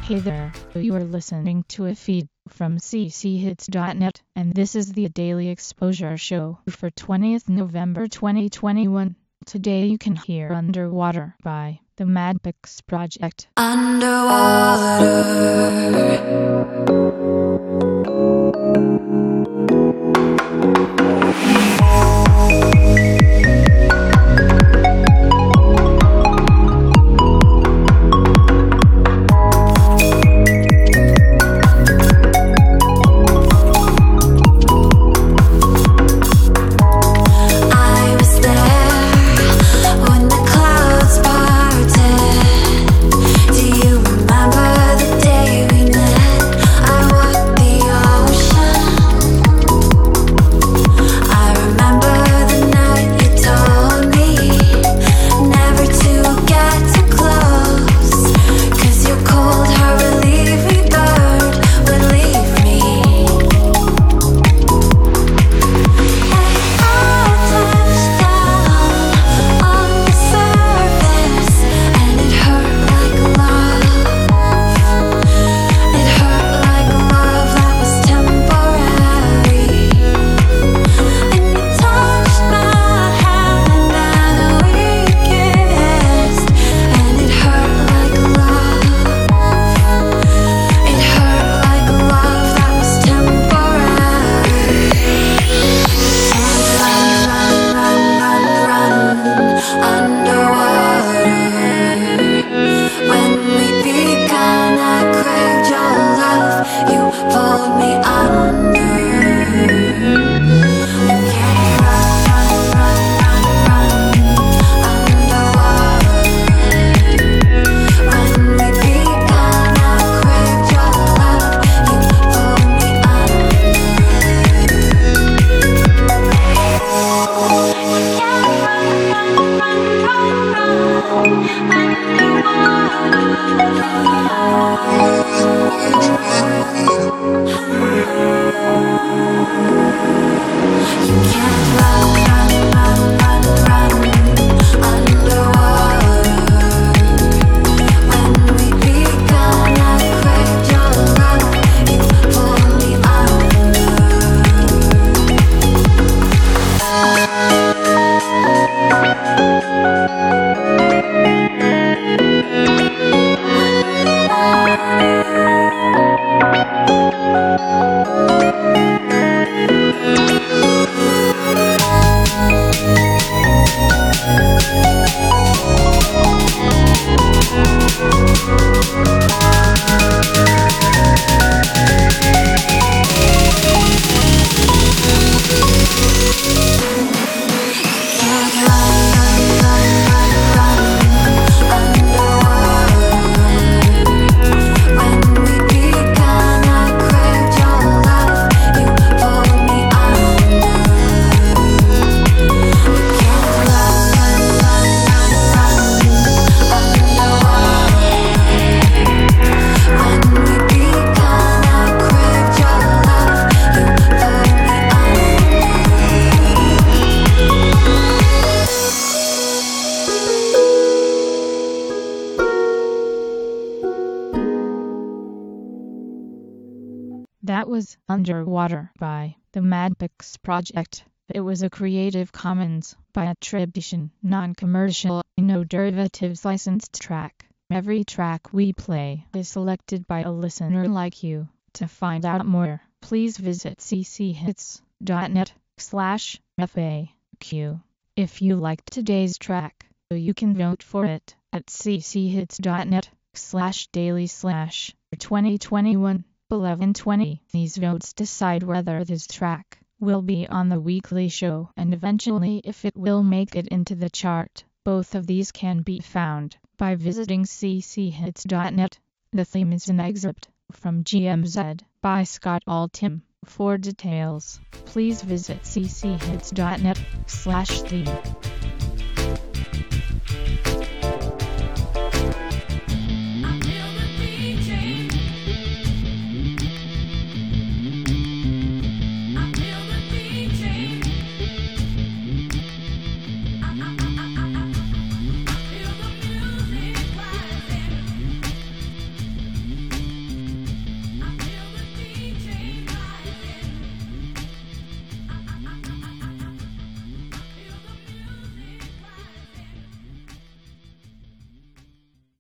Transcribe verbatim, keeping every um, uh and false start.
Hey there, you are listening to a feed from c c hits dot net, and this is the Daily Exposure Show for twentieth November twenty twenty-one. Today you can hear Underwater by the Madpix Project. That was Underwater by the Madpix Project. It was a Creative Commons by attribution, non-commercial, no derivatives licensed track. Every track we play is selected by a listener like you. To find out more, please visit c c hits dot net slash F A Q. If you liked today's track, you can vote for it at c c hits dot net slash daily slash twenty twenty-one. eleven twenty. These votes decide whether this track will be on the weekly show and eventually if it will make it into the chart. Both of these can be found by visiting c c hits dot net. The theme is an excerpt from G M Z by Scott Altham. For details, please visit c c hits dot net slash theme.